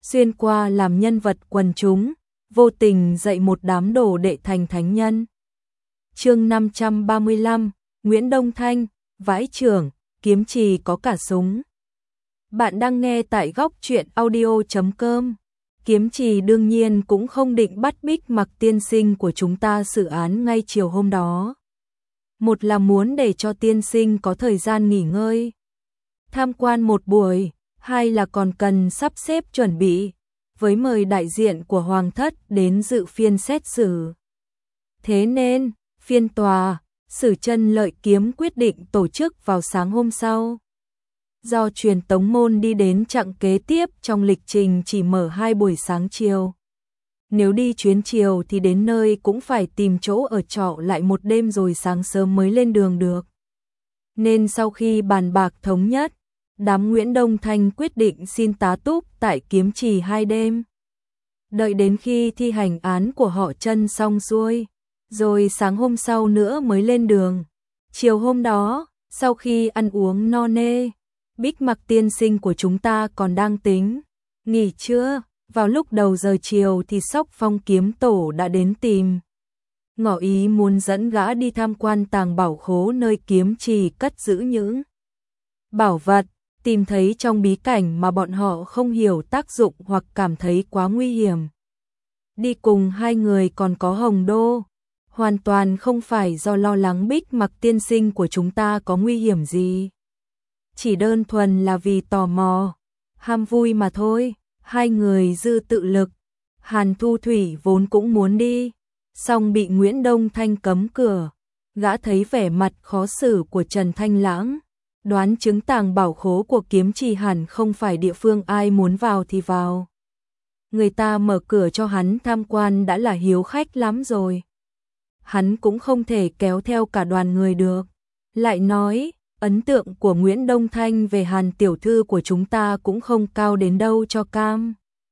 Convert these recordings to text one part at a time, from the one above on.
xuyên qua làm nhân vật quần chúng, vô tình dạy một đám đồ đệ thành thánh nhân. Chương 535, Nguyễn Đông Thanh, vãi chưởng, kiếm trì có cả súng. Bạn đang nghe tại góc truyện audio.com. Kiếm trì đương nhiên cũng không định bắt Bích Mặc tiên sinh của chúng ta xử án ngay chiều hôm đó. Một là muốn để cho tiên sinh có thời gian nghỉ ngơi, tham quan một buổi, hai là còn cần sắp xếp chuẩn bị, với mời đại diện của Hoàng thất đến dự phiên xét xử. Thế nên, phiên tòa, xử chân lợi kiếm quyết định tổ chức vào sáng hôm sau. Do truyền tống môn đi đến chặng kế tiếp trong lịch trình chỉ mở 2 buổi sáng chiều. Nếu đi chuyến chiều thì đến nơi cũng phải tìm chỗ ở trọ lại một đêm rồi sáng sớm mới lên đường được. Nên sau khi bàn bạc thống nhất, đám Nguyễn Đông Thanh quyết định xin tá túc tại Kiếm Trì 2 đêm. Đợi đến khi thi hành án của họ Chân xong xuôi, rồi sáng hôm sau nữa mới lên đường. Chiều hôm đó, sau khi ăn uống no nê, Bích Mặc tiên sinh của chúng ta còn đang tính nghỉ trưa. Vào lúc đầu giờ chiều thì Sóc Phong kiếm tổ đã đến tìm, ngỏ ý muốn dẫn gã đi tham quan tàng bảo khố nơi Kiếm Trì cất giữ những bảo vật tìm thấy trong bí cảnh mà bọn họ không hiểu tác dụng hoặc cảm thấy quá nguy hiểm. Đi cùng hai người còn có Hồng Đô, hoàn toàn không phải do lo lắng Bích Mặc tiên sinh của chúng ta có nguy hiểm gì, chỉ đơn thuần là vì tò mò, ham vui mà thôi. Hai người dư tự lực, Hàn Thu Thủy vốn cũng muốn đi, song bị Nguyễn Đông Thanh cấm cửa. Gã thấy vẻ mặt khó xử của Trần Thanh Lãng, đoán chứng tàng bảo khố của Kiếm Trì hẳn không phải địa phương ai muốn vào thì vào. Người ta mở cửa cho hắn tham quan đã là hiếu khách lắm rồi. Hắn cũng không thể kéo theo cả đoàn người được. Lại nói, ấn tượng của Nguyễn Đông Thanh về Hàn tiểu thư của chúng ta cũng không cao đến đâu cho cam.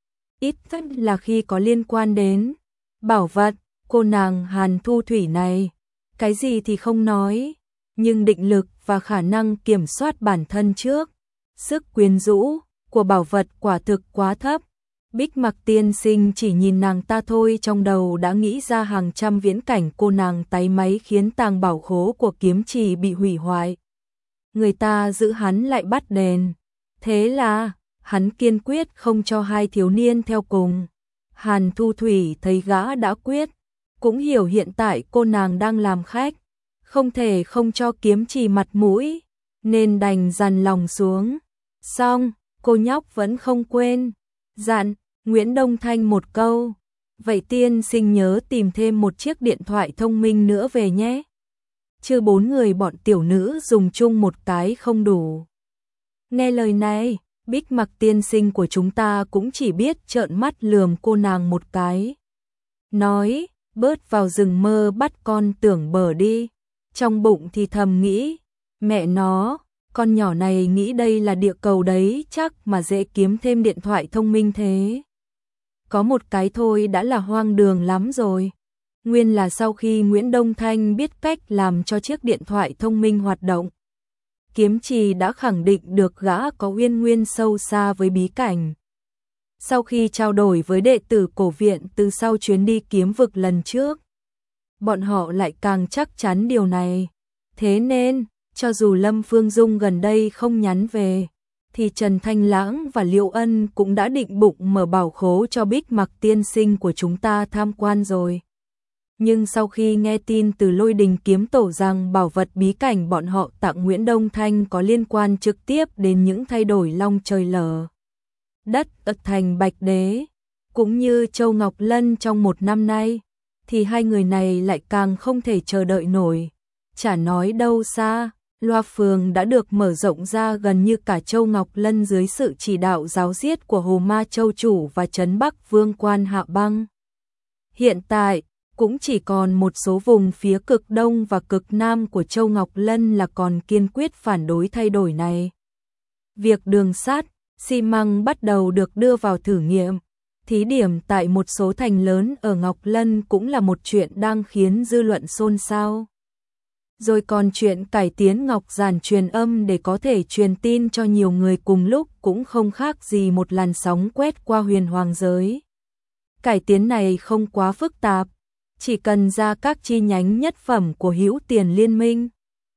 Ít nhất là khi có liên quan đến bảo vật, cô nàng Hàn Thu Thủy này, cái gì thì không nói, nhưng định lực và khả năng kiểm soát bản thân trước, sức quyến rũ của bảo vật quả thực quá thấp. Bích Mặc tiên sinh chỉ nhìn nàng ta thôi trong đầu đã nghĩ ra hàng trăm viễn cảnh cô nàng táy máy khiến tàng bảo khố của Kiếm Trì bị hủy hoại. Người ta giữ hắn lại bắt đền. Thế là, hắn kiên quyết không cho hai thiếu niên theo cùng. Hàn Thu Thủy thấy gã đã quyết, cũng hiểu hiện tại cô nàng đang làm khách, không thể không cho Kiếm Trì mặt mũi, nên đành dằn lòng xuống. Xong, cô nhóc vẫn không quên dặn Nguyễn Đông Thanh một câu, vậy tiên sinh nhớ tìm thêm một chiếc điện thoại thông minh nữa về nhé. Chứ 4 người bọn tiểu nữ dùng chung một cái không đủ. Nghe lời này, Bích Mặc tiên sinh của chúng ta cũng chỉ biết trợn mắt lườm cô nàng một cái. Nói, bớt vào rừng mơ bắt con tưởng bờ đi. Trong bụng thì thầm nghĩ, mẹ nó, con nhỏ này nghĩ đây là địa cầu đấy chắc mà dễ kiếm thêm điện thoại thông minh thế. Có một cái thôi đã là hoang đường lắm rồi. Nguyên là sau khi Nguyễn Đông Thanh biết cách làm cho chiếc điện thoại thông minh hoạt động, Kiếm Trì đã khẳng định được gã có uyên nguyên sâu xa với bí cảnh. Sau khi trao đổi với đệ tử cổ viện từ sau chuyến đi kiếm vực lần trước, bọn họ lại càng chắc chắn điều này. Thế nên, cho dù Lâm Phương Dung gần đây không nhắn về, thì Trần Thanh Lãng và Liễu Ân cũng đã định bụng mở bảo khố cho Bích Mặc tiên sinh của chúng ta tham quan rồi. Nhưng sau khi nghe tin từ Lôi Đình kiếm tổ rằng bảo vật bí cảnh bọn họ tặng Nguyễn Đông Thanh có liên quan trực tiếp đến những thay đổi long trời lở đất ở thành Bạch Đế, cũng như Châu Ngọc Lân trong 1 năm nay, thì hai người này lại càng không thể chờ đợi nổi. Chả nói đâu xa, Loa Phường đã được mở rộng ra gần như cả Châu Ngọc Lân dưới sự chỉ đạo giáo diết của Hồ Ma Châu Chủ và Trấn Bắc Vương Quan Hạ Băng. Hiện tại, cũng chỉ còn một số vùng phía cực đông và cực nam của Châu Ngọc Lân là còn kiên quyết phản đối thay đổi này. Việc đường sắt, xi măng bắt đầu được đưa vào thử nghiệm, thí điểm tại một số thành lớn ở Ngọc Lân cũng là một chuyện đang khiến dư luận xôn xao. Rồi còn chuyện cải tiến ngọc giản truyền âm để có thể truyền tin cho nhiều người cùng lúc cũng không khác gì một làn sóng quét qua huyền hoàng giới. Cải tiến này không quá phức tạp, chỉ cần ra các chi nhánh nhất phẩm của hữu tiền liên minh.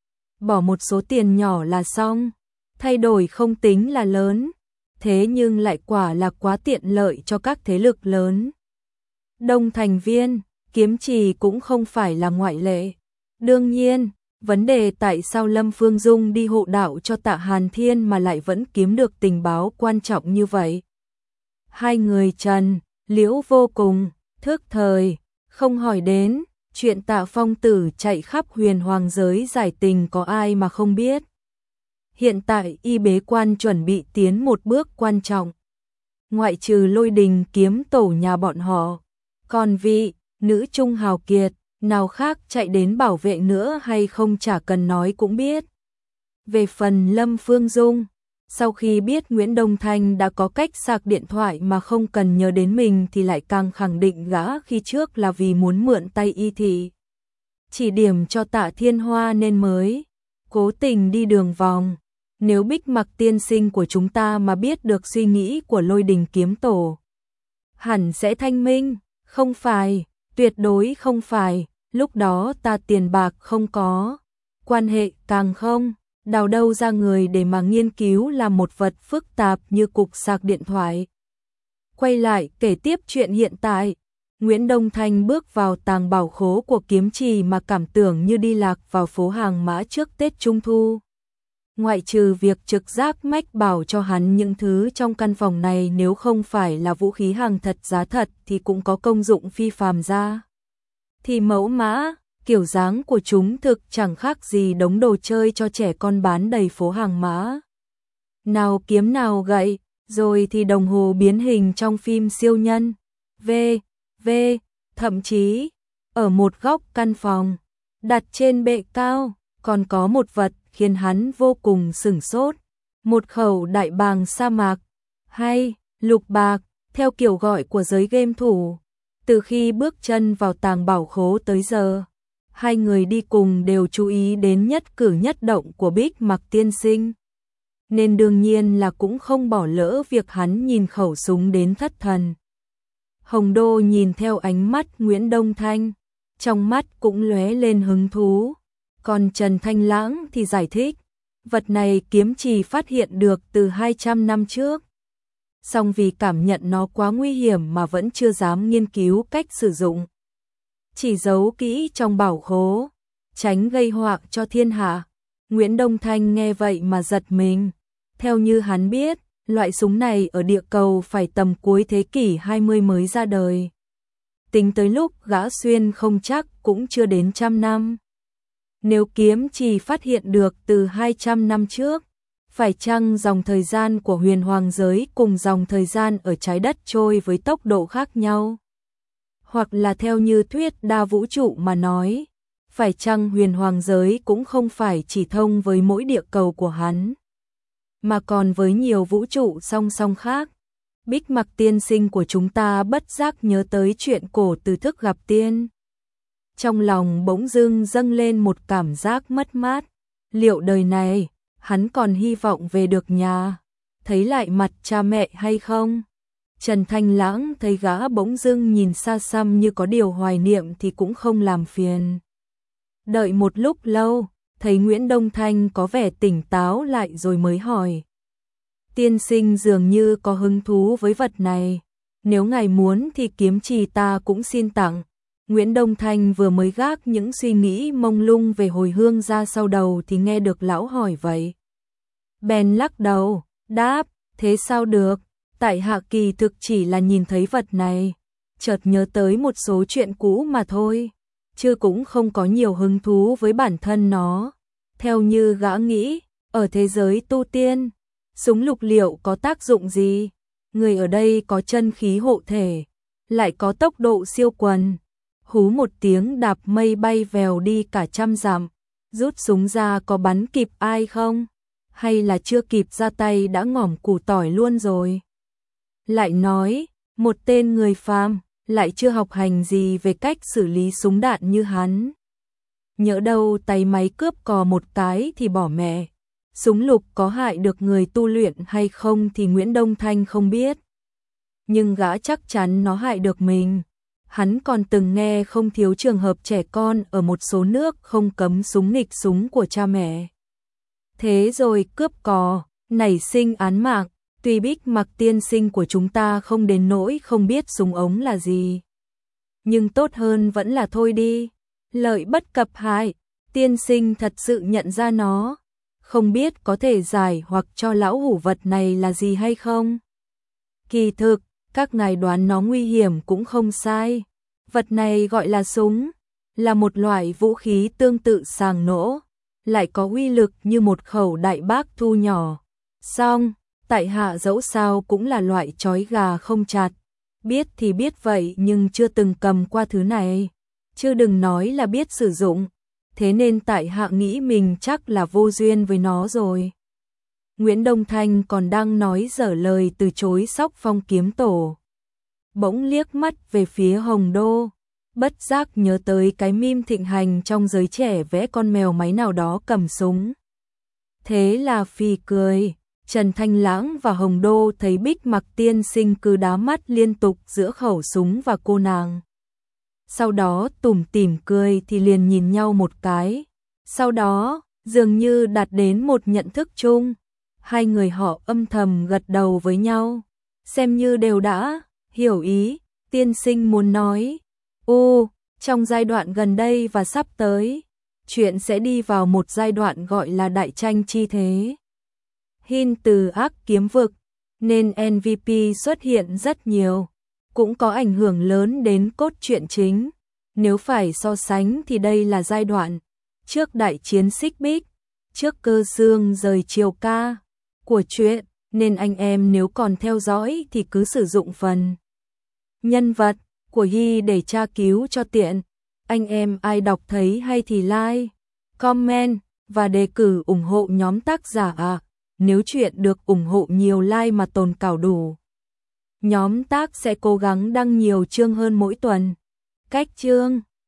Bỏ một số tiền nhỏ là xong, thay đổi không tính là lớn, thế nhưng lại quả là quá tiện lợi cho các thế lực lớn. Đông thành viên, kiếm trì cũng không phải là ngoại lệ. Đương nhiên, vấn đề tại sao Lâm Phương Dung đi hộ đạo cho Tạ Hàn Thiên mà lại vẫn kiếm được tình báo quan trọng như vậy. Hai người Trần, Liễu vô cùng thức thời, không hỏi đến, chuyện Tạ Phong Tử chạy khắp huyền hoàng giới giải tình có ai mà không biết. Hiện tại y bế quan chuẩn bị tiến một bước quan trọng. Ngoại trừ Lôi Đình kiếm tổ nhà bọn họ, còn vị nữ trung hào kiệt nào khác chạy đến bảo vệ nữa hay không chả cần nói cũng biết. Về phần Lâm Phương Dung, sau khi biết Nguyễn Đông Thanh đã có cách sạc điện thoại mà không cần nhớ đến mình thì lại càng khẳng định gã khi trước là vì muốn mượn tay y thị. Chỉ điểm cho Tạ Thiên Hoa nên mới cố tình đi đường vòng. Nếu Bích Mặc tiên sinh của chúng ta mà biết được suy nghĩ của Lôi Đình kiếm tổ, hẳn sẽ thanh minh, không phải, tuyệt đối không phải, lúc đó ta tiền bạc không có, quan hệ càng không, đào đâu ra người để mà nghiên cứu là một vật phức tạp như cục sạc điện thoại. Quay lại kể tiếp chuyện hiện tại, Nguyễn Đông Thanh bước vào tàng bảo khố của kiếm trì mà cảm tưởng như đi lạc vào phố hàng mã trước Tết Trung Thu. Ngoại trừ việc trực giác mách bảo cho hắn những thứ trong căn phòng này nếu không phải là vũ khí hàng thật giá thật thì cũng có công dụng phi phàm ra. Thì mẫu mã, kiểu dáng của chúng thực chẳng khác gì đống đồ chơi cho trẻ con bán đầy phố hàng mã. Nào kiếm nào gậy, rồi thì đồng hồ biến hình trong phim siêu nhân. Thậm chí, ở một góc căn phòng, đặt trên bệ cao, còn có một vật khiến hắn vô cùng sửng sốt. Một khẩu đại bàng sa mạc, hay lục bạc, theo kiểu gọi của giới game thủ. Từ khi bước chân vào tàng bảo khố tới giờ, hai người đi cùng đều chú ý đến nhất cử nhất động của Bích Mặc tiên sinh. Nên đương nhiên là cũng không bỏ lỡ việc hắn nhìn khẩu súng đến thất thần. Hồng Đô nhìn theo ánh mắt Nguyễn Đông Thanh, trong mắt cũng lóe lên hứng thú. Còn Trần Thanh Lãng thì giải thích, vật này kiếm trì phát hiện được từ 200 năm trước. Song vì cảm nhận nó quá nguy hiểm mà vẫn chưa dám nghiên cứu cách sử dụng. Chỉ giấu kỹ trong bảo khố, tránh gây họa cho thiên hạ. Nguyễn Đông Thanh nghe vậy mà giật mình. Theo như hắn biết, loại súng này ở địa cầu phải tầm cuối thế kỷ 20 mới ra đời. Tính tới lúc gã xuyên không chắc cũng chưa đến 100 năm. Nếu kiếm trì phát hiện được từ 200 năm trước, phải chăng dòng thời gian của huyền hoàng giới cùng dòng thời gian ở trái đất trôi với tốc độ khác nhau? Hoặc là theo như thuyết đa vũ trụ mà nói, phải chăng huyền hoàng giới cũng không phải chỉ thông với mỗi địa cầu của hắn, mà còn với nhiều vũ trụ song song khác? Bích Mặc tiên sinh của chúng ta bất giác nhớ tới chuyện cổ từ thức gặp tiên. Trong lòng bỗng dưng dâng lên một cảm giác mất mát. Liệu đời này, hắn còn hy vọng về được nhà, thấy lại mặt cha mẹ hay không? Trần Thanh Lãng thấy gã bỗng dưng nhìn xa xăm như có điều hoài niệm thì cũng không làm phiền. Đợi một lúc lâu, thấy Nguyễn Đông Thanh có vẻ tỉnh táo lại rồi mới hỏi. Tiên sinh dường như có hứng thú với vật này, nếu ngài muốn thì kiếm trì ta cũng xin tặng. Nguyễn Đông Thanh vừa mới gác những suy nghĩ mông lung về hồi hương ra sau đầu thì nghe được lão hỏi vậy. Bèn lắc đầu, đáp, thế sao được, tại hạ kỳ thực chỉ là nhìn thấy vật này, chợt nhớ tới một số chuyện cũ mà thôi, chứ cũng không có nhiều hứng thú với bản thân nó. Theo như gã nghĩ, ở thế giới tu tiên, súng lục liệu có tác dụng gì? Người ở đây có chân khí hộ thể, lại có tốc độ siêu quần. Hú một tiếng đạp mây bay vèo đi cả 100 dặm, rút súng ra có bắn kịp ai không? Hay là chưa kịp ra tay đã ngỏm củ tỏi luôn rồi? Lại nói, một tên người phàm, lại chưa học hành gì về cách xử lý súng đạn như hắn. nhỡ đâu tay máy cướp cò một cái thì bỏ mẹ. Súng lục có hại được người tu luyện hay không thì Nguyễn Đông Thanh không biết. Nhưng gã chắc chắn nó hại được mình. Hắn còn từng nghe không thiếu trường hợp trẻ con ở một số nước không cấm súng nghịch súng của cha mẹ. Thế rồi cướp cò, nảy sinh án mạng, tuy Bích Mặc tiên sinh của chúng ta không đến nỗi không biết súng ống là gì. Nhưng tốt hơn vẫn là thôi đi, lợi bất cập hại, tiên sinh thật sự nhận ra nó, không biết có thể giải hoặc cho lão hủ vật này là gì hay không? Kỳ thực, các ngài đoán nó nguy hiểm cũng không sai. Vật này gọi là súng, là một loại vũ khí tương tự sàng nỗ, lại có uy lực như một khẩu đại bác thu nhỏ. Song, tại hạ dẫu sao cũng là loại trói gà không chặt. Biết thì biết vậy nhưng chưa từng cầm qua thứ này, chứ đừng nói là biết sử dụng. Thế nên tại hạ nghĩ mình chắc là vô duyên với nó rồi. Nguyễn Đông Thanh còn đang nói dở lời từ chối Sóc Phong kiếm tổ. Bỗng liếc mắt về phía Hồng Đô, bất giác nhớ tới cái meme thịnh hành trong giới trẻ vẽ con mèo máy nào đó cầm súng. Thế là phì cười, Trần Thanh Lãng và Hồng Đô thấy Bích Mặc tiên sinh cứ đá mắt liên tục giữa khẩu súng và cô nàng. Sau đó tủm tỉm cười thì liền nhìn nhau một cái. Sau đó, dường như đạt đến một nhận thức chung. Hai người họ âm thầm gật đầu với nhau, xem như đều đã hiểu ý tiên sinh muốn nói. Trong giai đoạn gần đây và sắp tới, chuyện sẽ đi vào một giai đoạn gọi là đại tranh chi thế. Hin từ ác kiếm vực, nên MVP xuất hiện rất nhiều, cũng có ảnh hưởng lớn đến cốt truyện chính. Nếu phải so sánh thì đây là giai đoạn trước đại chiến Xích Bích, trước Cơ Dương rời Triều Ca của truyện, nên anh em nếu còn theo dõi thì cứ sử dụng phần nhân vật của Hi để tra cứu cho tiện. Anh em ai đọc thấy hay thì like, comment và đề cử ủng hộ nhóm tác giả ạ. Nếu chuyện được ủng hộ nhiều like mà tồn cảo đủ, nhóm tác sẽ cố gắng đăng nhiều chương hơn mỗi tuần. Cách chương